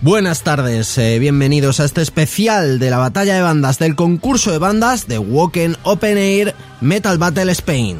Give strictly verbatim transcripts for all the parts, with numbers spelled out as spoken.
Buenas tardes, eh, bienvenidos a este especial de la batalla de bandas del concurso de bandas de Wacken Open Air Metal Battle Spain.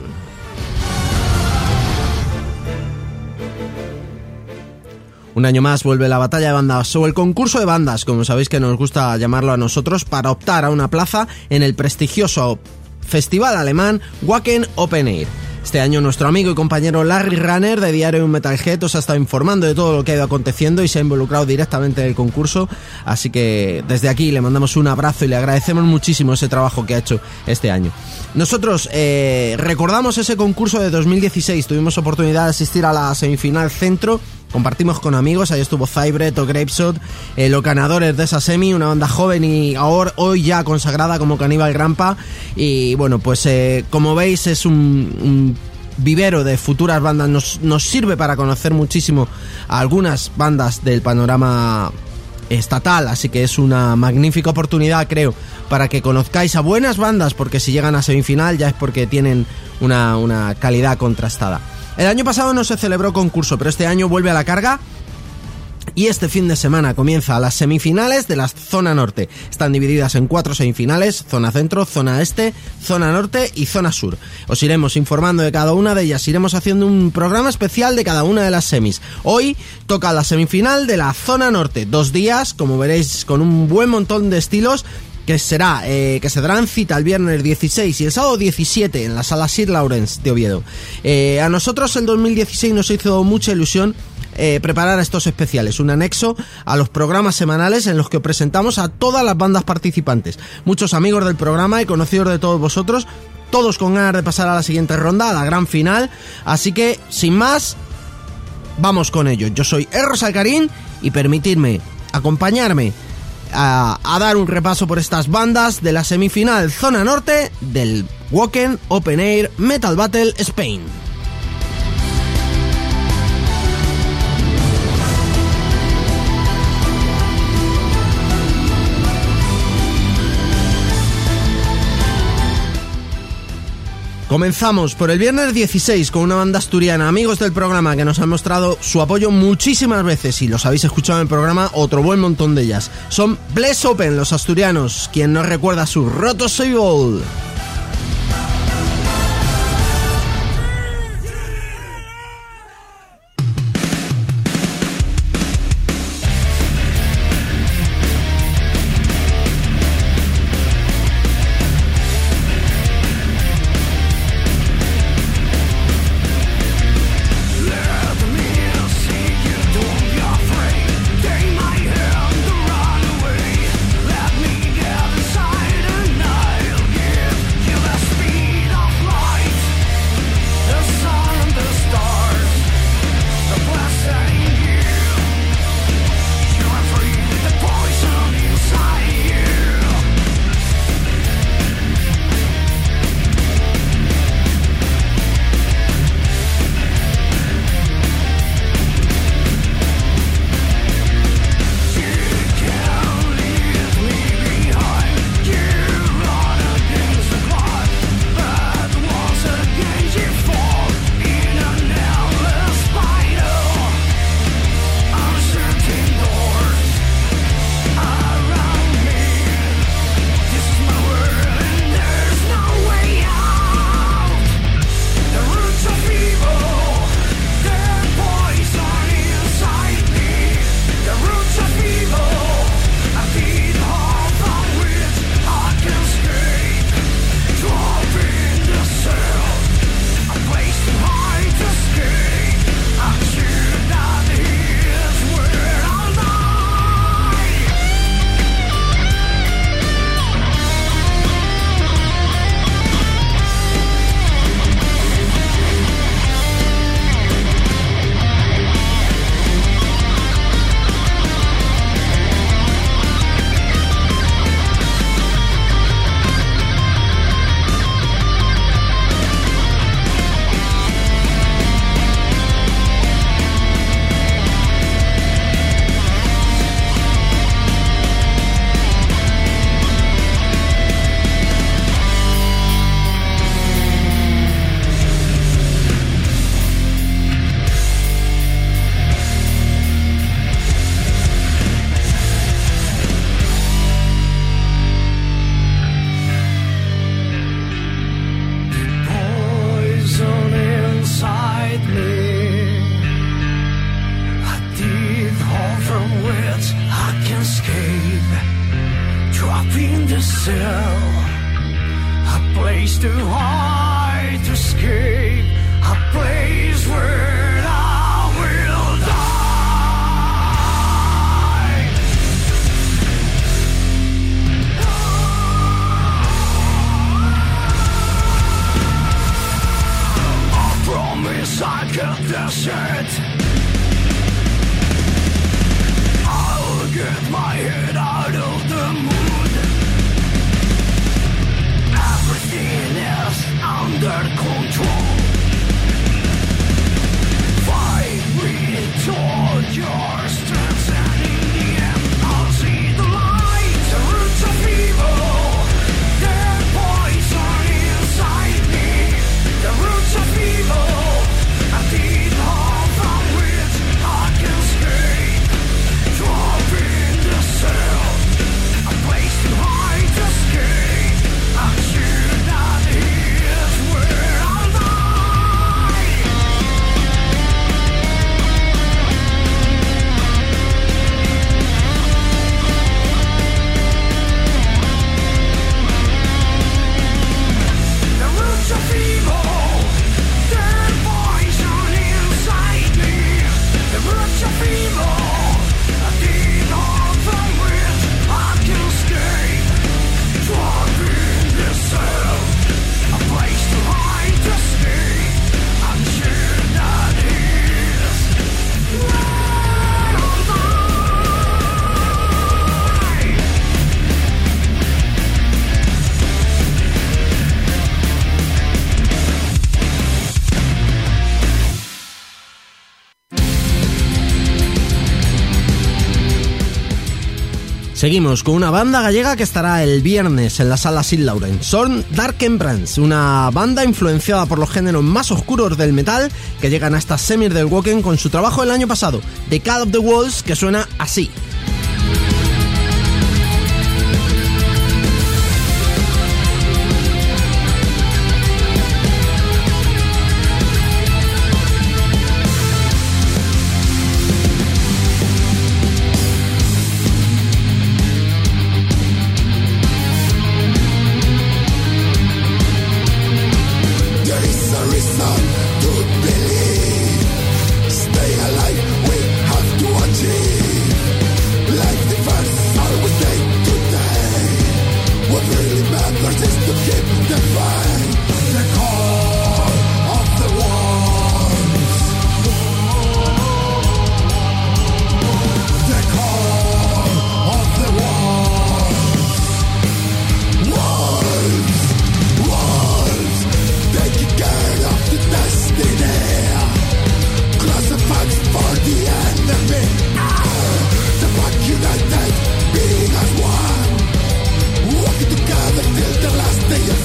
Un año más vuelve la batalla de bandas, o el concurso de bandas, como sabéis que nos gusta llamarlo a nosotros, para optar a una plaza en el prestigioso festival alemán Wacken Open Air. Este año nuestro amigo y compañero Larry Runner de Diario Metalhead os ha estado informando de todo lo que ha ido aconteciendo y se ha involucrado directamente en el concurso, así que desde aquí le mandamos un abrazo y le agradecemos muchísimo ese trabajo que ha hecho este año. Nosotros eh, recordamos ese concurso de dos mil dieciséis, tuvimos oportunidad de asistir a la semifinal centro, compartimos con amigos, ahí estuvo Zybret o Grapeshot, eh, los ganadores de esa semi, una banda joven y ahora, hoy ya consagrada como Cannibal Grandpa, y bueno, pues eh, como veis es un, un vivero de futuras bandas, nos, nos sirve para conocer muchísimo a algunas bandas del panorama estatal, así que es una magnífica oportunidad, creo, para que conozcáis a buenas bandas, porque si llegan a semifinal ya es porque tienen una, una calidad contrastada. El año pasado no se celebró concurso, pero este año vuelve a la carga y este fin de semana comienza las semifinales de la zona norte. Están divididas en cuatro semifinales: zona centro, zona este, zona norte y zona sur. Os iremos informando de cada una de ellas, iremos haciendo un programa especial de cada una de las semis. Hoy toca la semifinal de la zona norte, dos días, como veréis, con un buen montón de estilos, que será eh, que se darán cita el viernes dieciséis y el sábado diecisiete en la sala Sir Lawrence de Oviedo. Eh, a nosotros el dos mil dieciséis nos hizo mucha ilusión eh, preparar estos especiales, un anexo a los programas semanales en los que presentamos a todas las bandas participantes. Muchos amigos del programa y conocidos de todos vosotros, todos con ganas de pasar a la siguiente ronda, a la gran final, así que sin más, vamos con ello. Yo soy Erros Alcarín y permitidme acompañarme A, a dar un repaso por estas bandas de la semifinal zona norte del Wacken Open Air Metal Battle Spain. Comenzamos por el viernes dieciséis con una banda asturiana, amigos del programa, que nos han mostrado su apoyo muchísimas veces y los habéis escuchado en el programa otro buen montón de ellas. Son Bless Open, los asturianos, quien nos recuerda su Roto Soy Ball. Let me get inside and I'll give cell, a place to hide, to escape, a place where I will die. I promise I get desert. I'll get my head out of the mood. Everything is under control. Fight with torture, strength, and in the end I'll see the light. The roots of evil, their poison inside me. The roots of evil, a deep hole from which I can escape. Drop in the cell, a place to hide, to escape. I'm sure that is where I'll die. The roots of evil, their poison inside me. The roots of evil, a deep hole from which I can escape. Drop in the cell, a place to hide, to escape. I'm sure that is where I'll die. Seguimos con una banda gallega que estará el viernes en la sala Sid Lauren. Son Dark Emperance, una banda influenciada por los géneros más oscuros del metal que llegan a estas semis del Wacken con su trabajo del año pasado, The Call of the Wolves, que suena así. There is a reason to believe. Stay alive, we have to achieve. Life differs, always day to day. What really matters is to keep the fight. The call of the wolves. The call of the wolves. Wolves, wolves, taking care of the destiny. Classified for the enemy. The pack united, being as one. Walking together till the last day of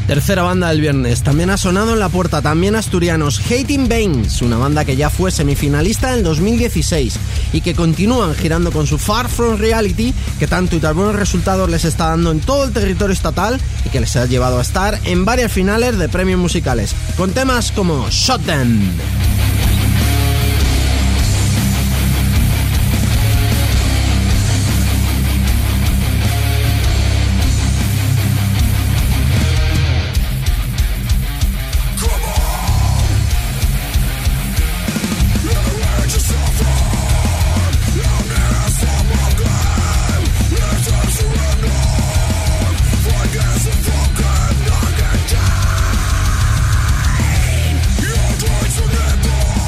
Tercera banda del viernes, también ha sonado en la puerta, también asturianos, Hating Veins, una banda que ya fue semifinalista en el dos mil dieciséis y que continúan girando con su Far From Reality, que tanto y tan buenos resultados les está dando en todo el territorio estatal y que les ha llevado a estar en varias finales de premios musicales, con temas como Shot Them. Your voice will never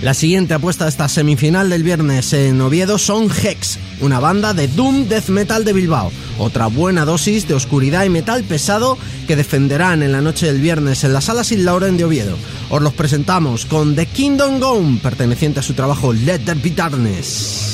La siguiente apuesta a esta semifinal del viernes en Oviedo son Hex, una banda de doom death metal de Bilbao. Otra buena dosis de oscuridad y metal pesado que defenderán en la noche del viernes en la Sala Sid Lauren de Oviedo. Os los presentamos con The Kingdom Gone, perteneciente a su trabajo Let There Be Darkness.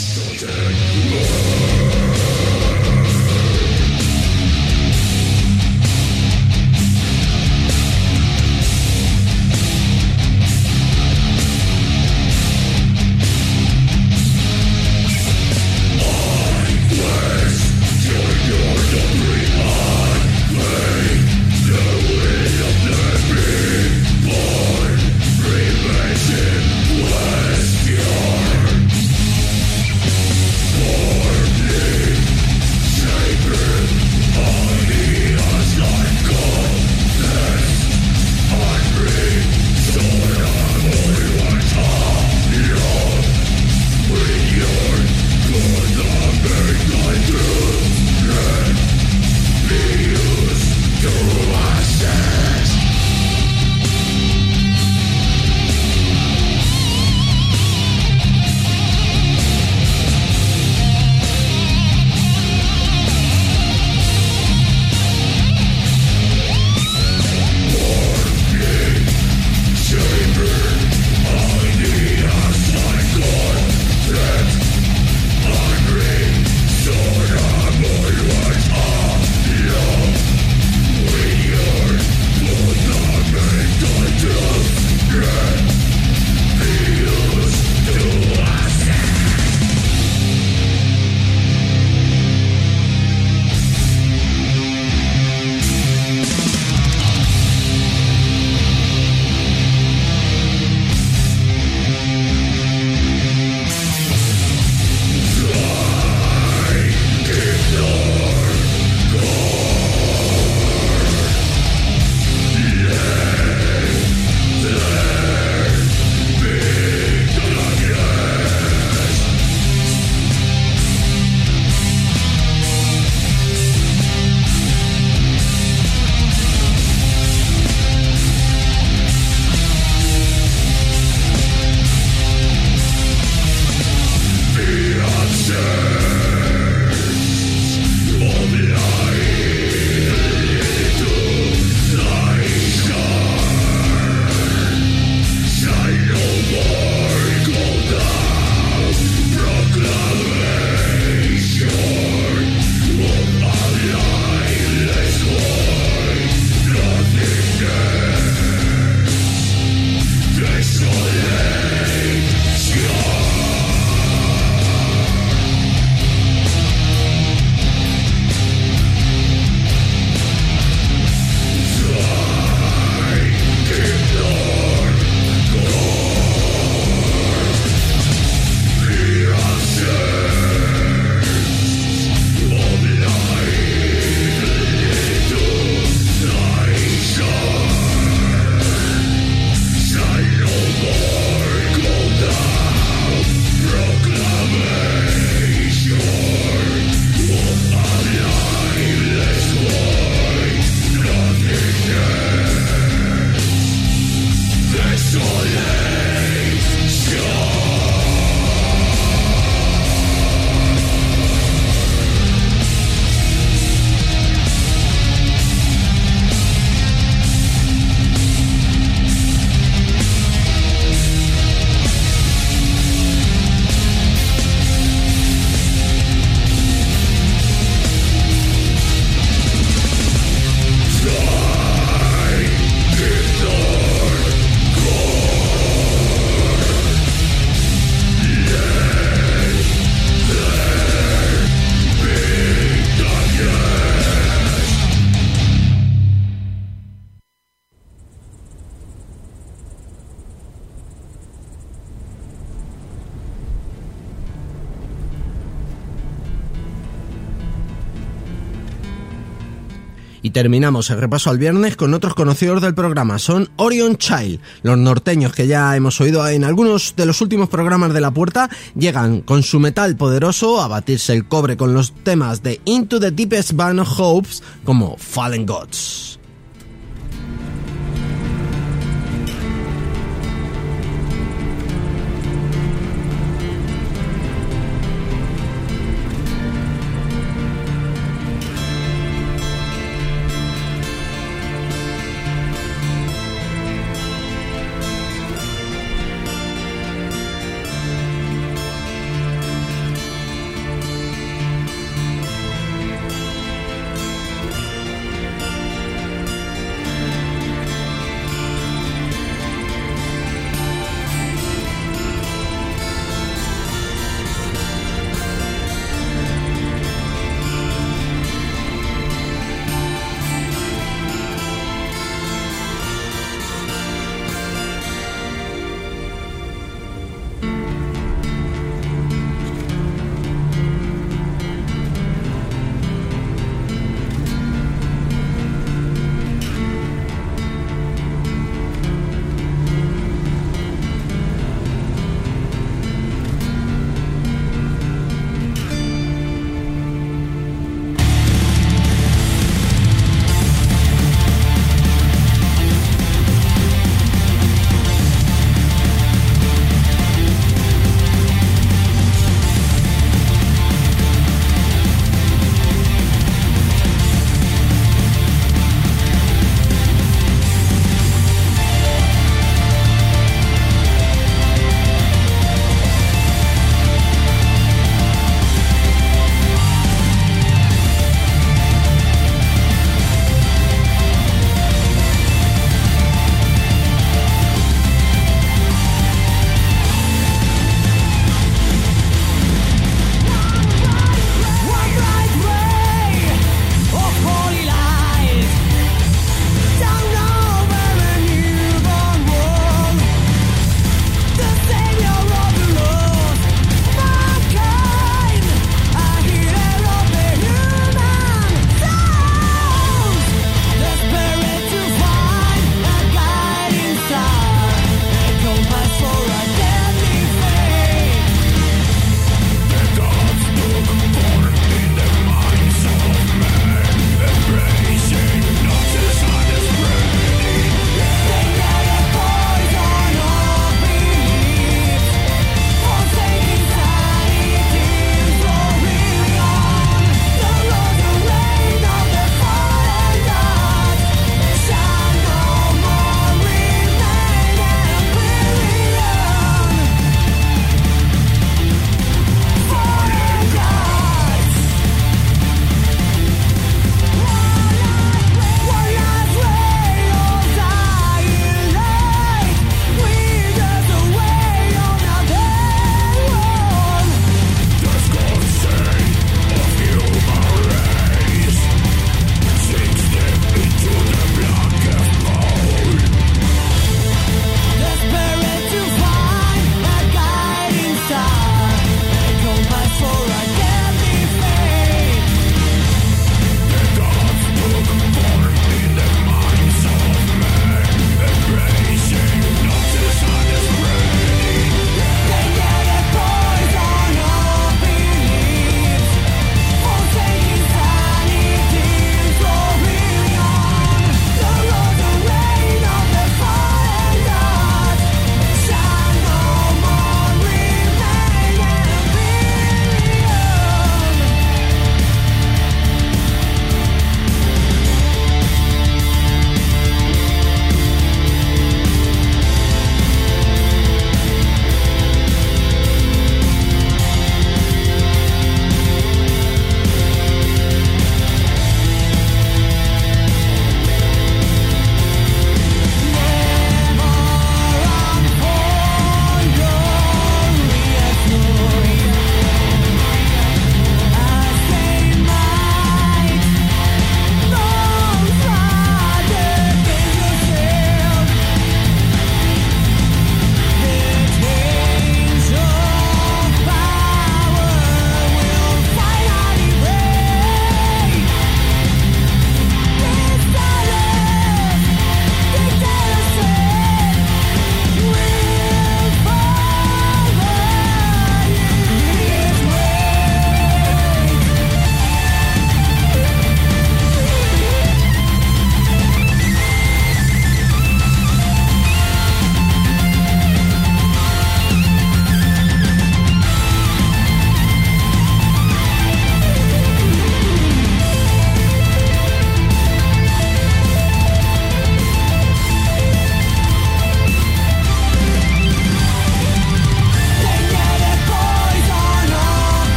Y terminamos el repaso al viernes con otros conocidos del programa. Son Orion Child, los norteños que ya hemos oído en algunos de los últimos programas de La Puerta. Llegan con su metal poderoso a batirse el cobre con los temas de Into the Deepest Band of Hopes como Fallen Gods.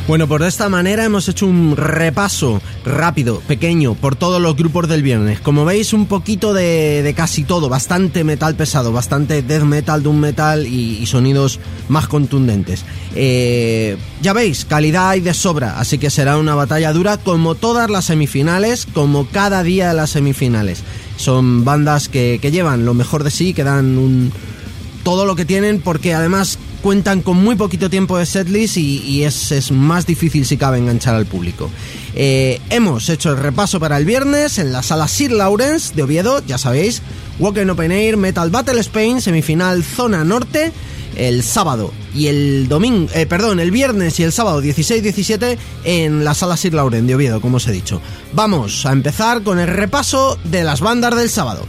Bueno, pues de esta manera hemos hecho un repaso rápido, pequeño, por todos los grupos del viernes. Como veis, un poquito de, de casi todo, bastante metal pesado, bastante death metal, doom metal y, y sonidos más contundentes. Eh, ya veis, calidad hay de sobra, así que será una batalla dura como todas las semifinales, como cada día de las semifinales. Son bandas que, que llevan lo mejor de sí, que dan un, todo lo que tienen, porque además cuentan con muy poquito tiempo de setlist y, y es, es más difícil si cabe enganchar al público. Eh, hemos hecho el repaso para el viernes en la sala Sir Lawrence de Oviedo, ya sabéis, Wacken Open Air, Metal Battle Spain, semifinal Zona Norte, el sábado y el domingo, eh, perdón, el viernes y el sábado dieciséis diecisiete en la sala Sir Lawrence de Oviedo, como os he dicho. Vamos a empezar con el repaso de las bandas del sábado.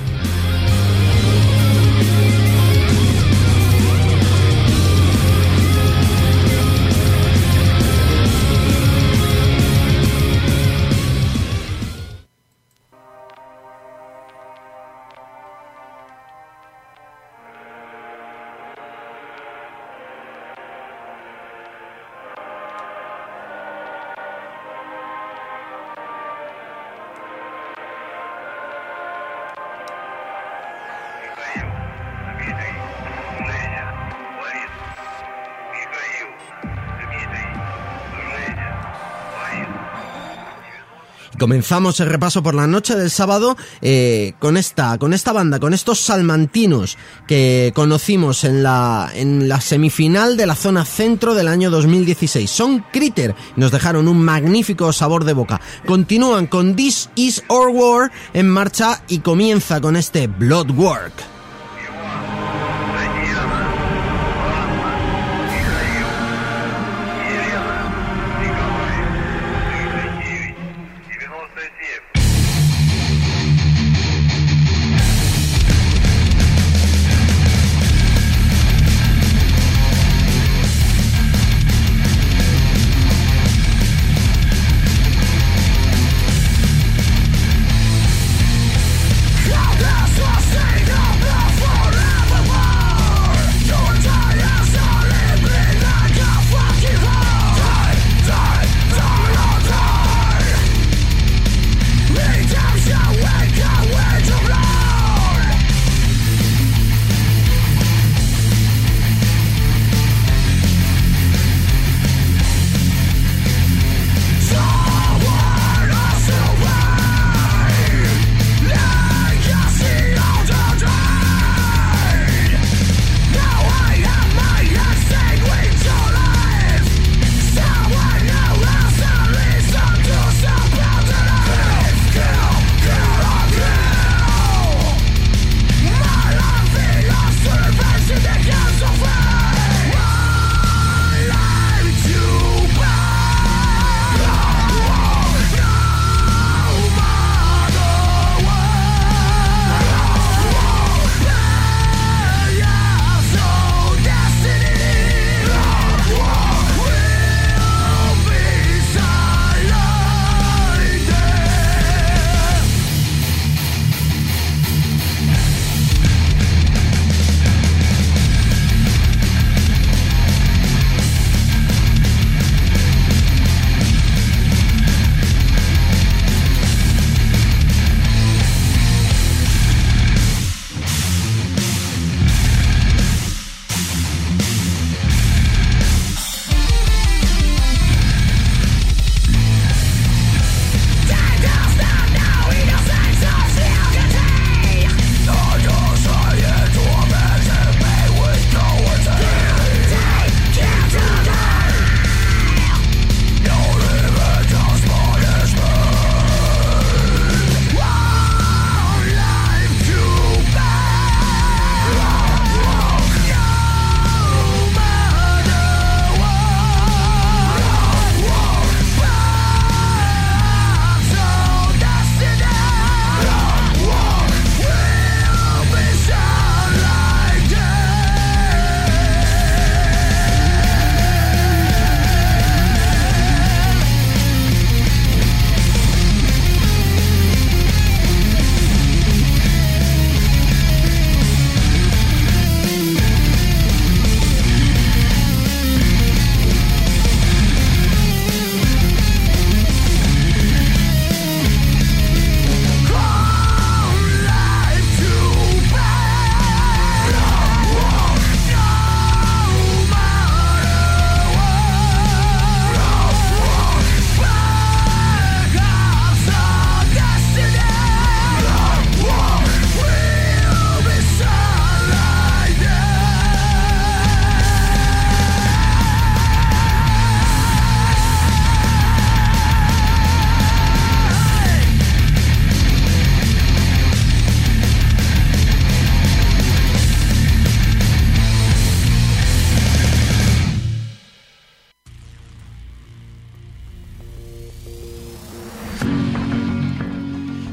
Comenzamos el repaso por la noche del sábado eh, con esta con esta banda, con estos salmantinos que conocimos en la en la semifinal de la zona centro del año dos mil dieciséis. Son Critter, nos dejaron un magnífico sabor de boca. Continúan con This Is Our War en marcha y comienza con este Bloodwork. How does one say no?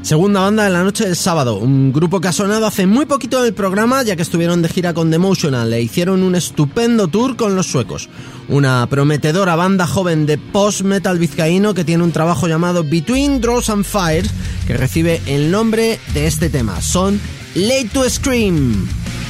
Segunda banda de la noche del sábado, un grupo que ha sonado hace muy poquito en el programa, ya que estuvieron de gira con The Emotional e hicieron un estupendo tour con los suecos. Una prometedora banda joven de post-metal vizcaíno que tiene un trabajo llamado Between Draws and Fires, que recibe el nombre de este tema. Son Late to Scream.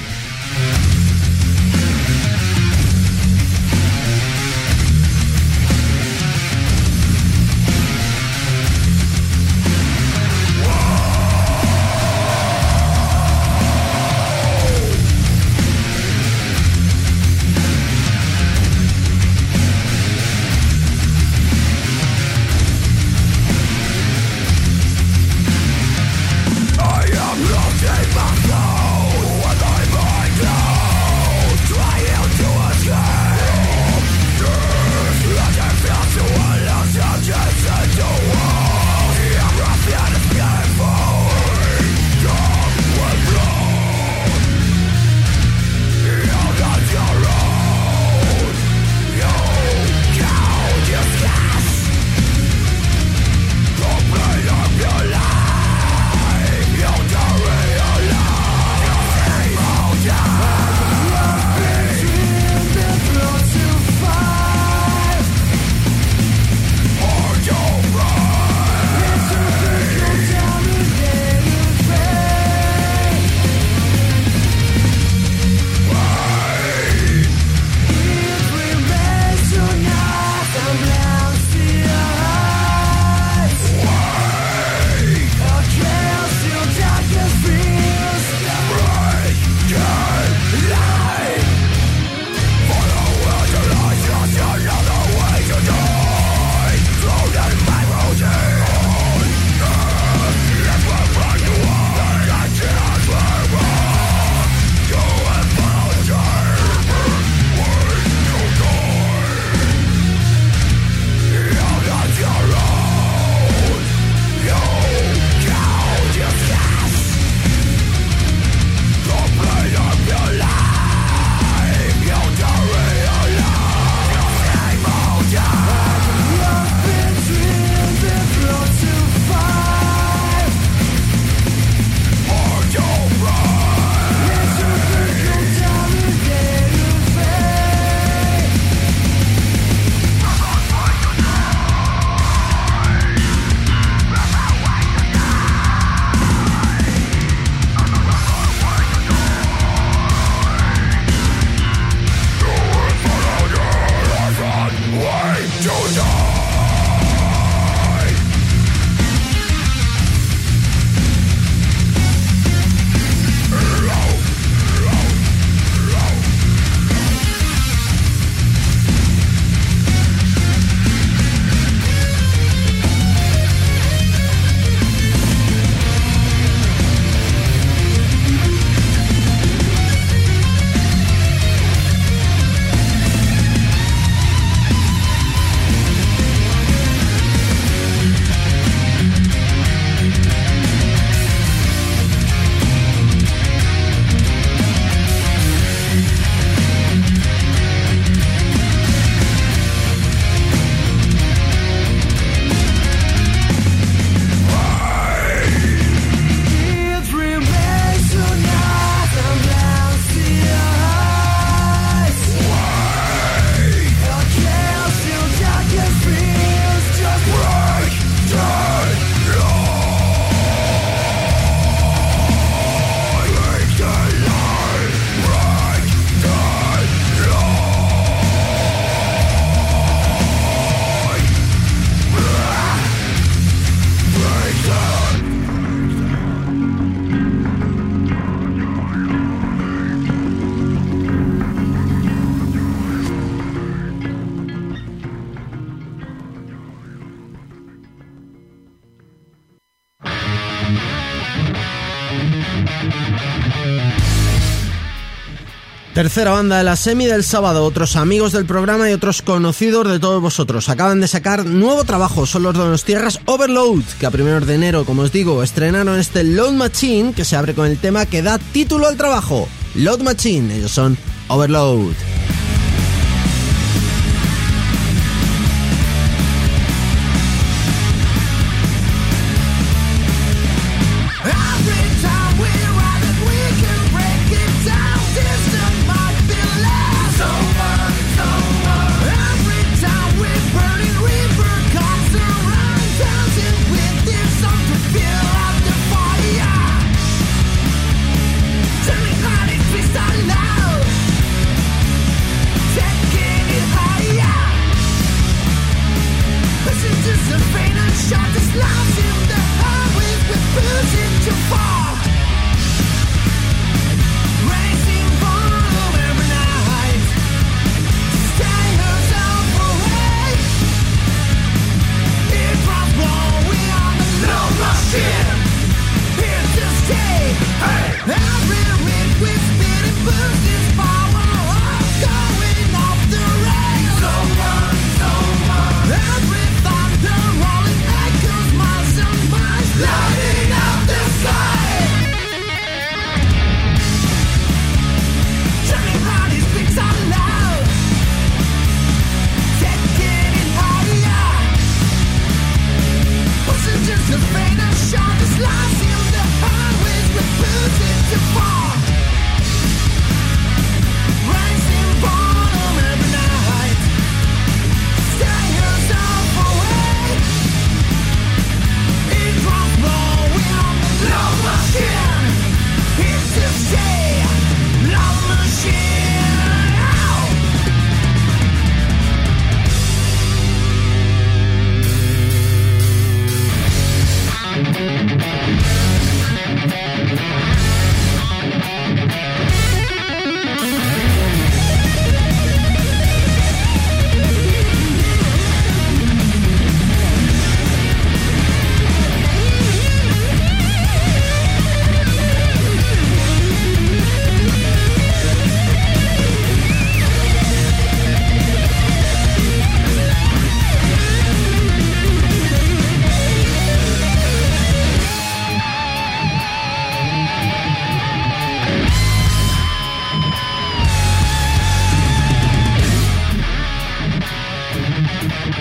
Tercera banda de la semi del sábado, otros amigos del programa y otros conocidos de todos vosotros. Acaban de sacar nuevo trabajo, son los donostiarras Overload, que a primeros de enero, como os digo, estrenaron este Load Machine, que se abre con el tema que da título al trabajo, Load Machine. Ellos son Overload.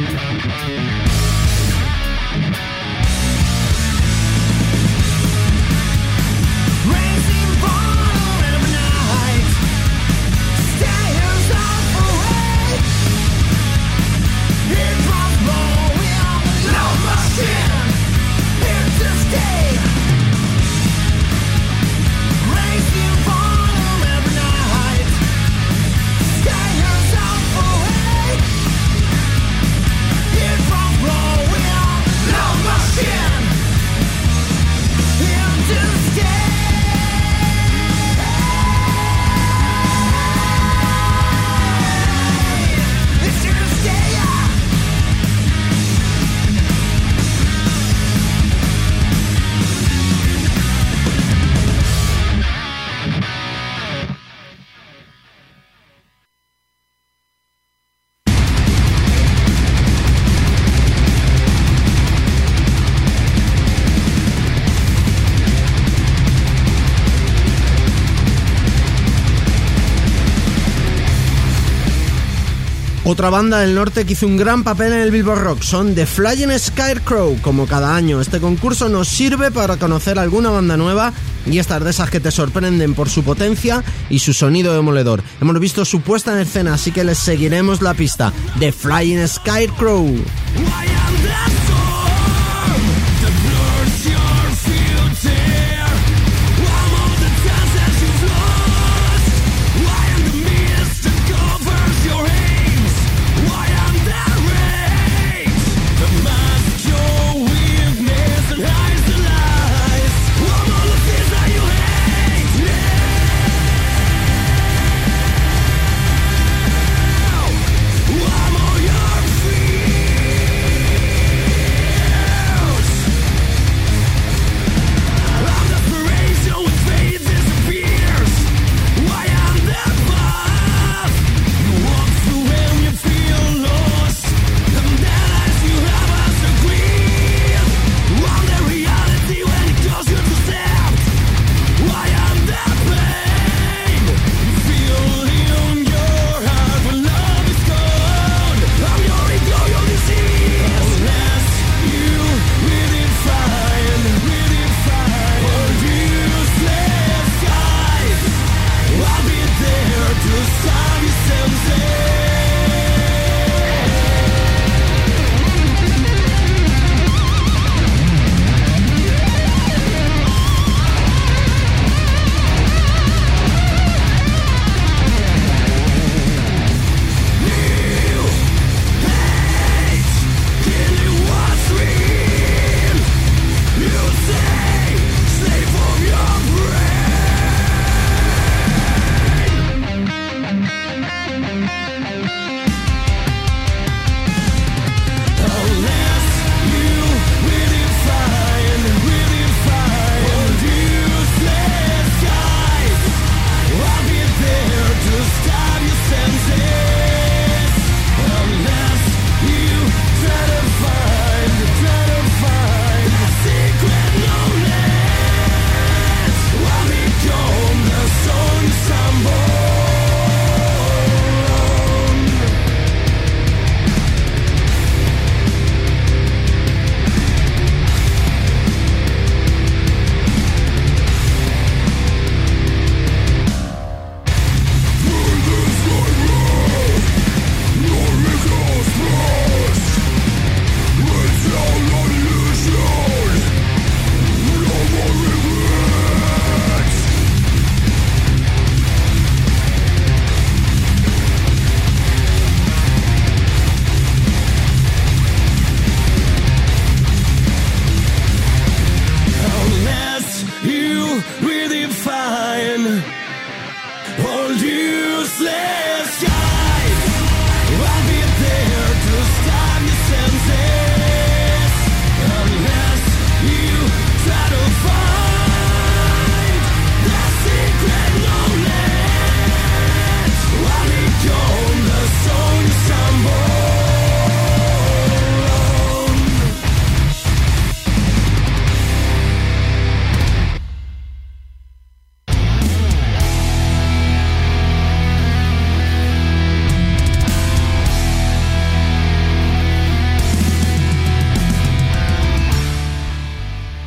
Otra banda del norte que hizo un gran papel en el Billboard Rock son The Flying Scarecrow. Como cada año, este concurso nos sirve para conocer alguna banda nueva y estas de esas que te sorprenden por su potencia y su sonido demoledor. Hemos visto su puesta en escena, así que les seguiremos la pista. The Flying Scarecrow. I'm on your feet.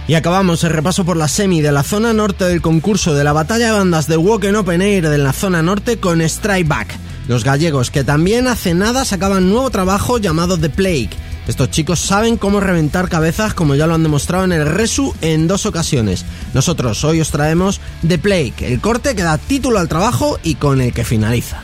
Y acabamos el repaso por la semi de la zona norte del concurso de la batalla de bandas de Wacken Open Air de la zona norte con Strike Back, los gallegos, que también hace nada sacaban nuevo trabajo llamado The Plague. Estos chicos saben cómo reventar cabezas, como ya lo han demostrado en el Resu en dos ocasiones. Nosotros hoy os traemos The Plague, el corte que da título al trabajo y con el que finaliza.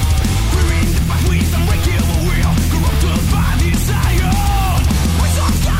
We some wicked will, grow up to by desire. We some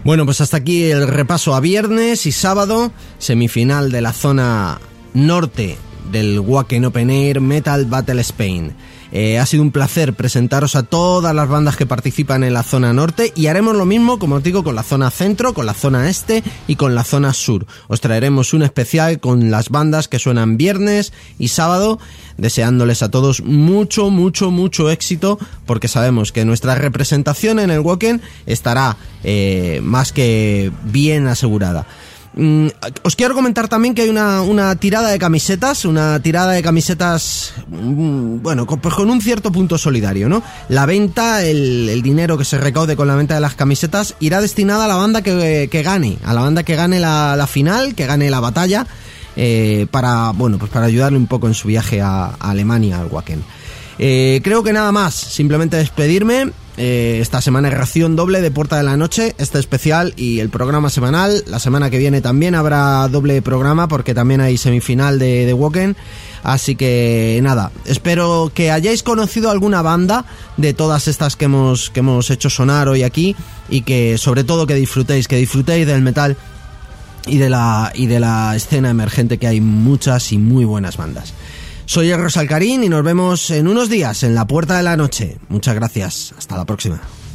Bueno, pues hasta aquí el repaso a viernes y sábado, semifinal de la zona norte del Wacken Open Air Metal Battle Spain. Eh, ha sido un placer presentaros a todas las bandas que participan en la zona norte y haremos lo mismo, como os digo, con la zona centro, con la zona este y con la zona sur. Os traeremos un especial con las bandas que suenan viernes y sábado, deseándoles a todos mucho, mucho, mucho éxito, porque sabemos que nuestra representación en el Wacken estará eh, más que bien asegurada. Mm, os quiero comentar también que hay una, una tirada de camisetas, una tirada de camisetas, mm, bueno, con, pues con un cierto punto solidario, ¿no? La venta, el, el dinero que se recaude con la venta de las camisetas irá destinada a la banda que, que gane, a la banda que gane la, la final, que gane la batalla, eh, para, bueno, pues para ayudarle un poco en su viaje a, a Alemania, al Wacken. Eh, creo que nada más, simplemente despedirme. Eh, esta semana es ración doble de Puerta de la Noche, este especial y el programa semanal. La semana que viene también habrá doble programa porque también hay semifinal de, de Wacken. Así que nada, espero que hayáis conocido alguna banda de todas estas que hemos, que hemos hecho sonar hoy aquí, y que sobre todo que disfrutéis, que disfrutéis del metal y de la, y de la escena emergente, que hay muchas y muy buenas bandas. Soy Erros Alcarín y nos vemos en unos días en la Puerta de la Noche. Muchas gracias. Hasta la próxima.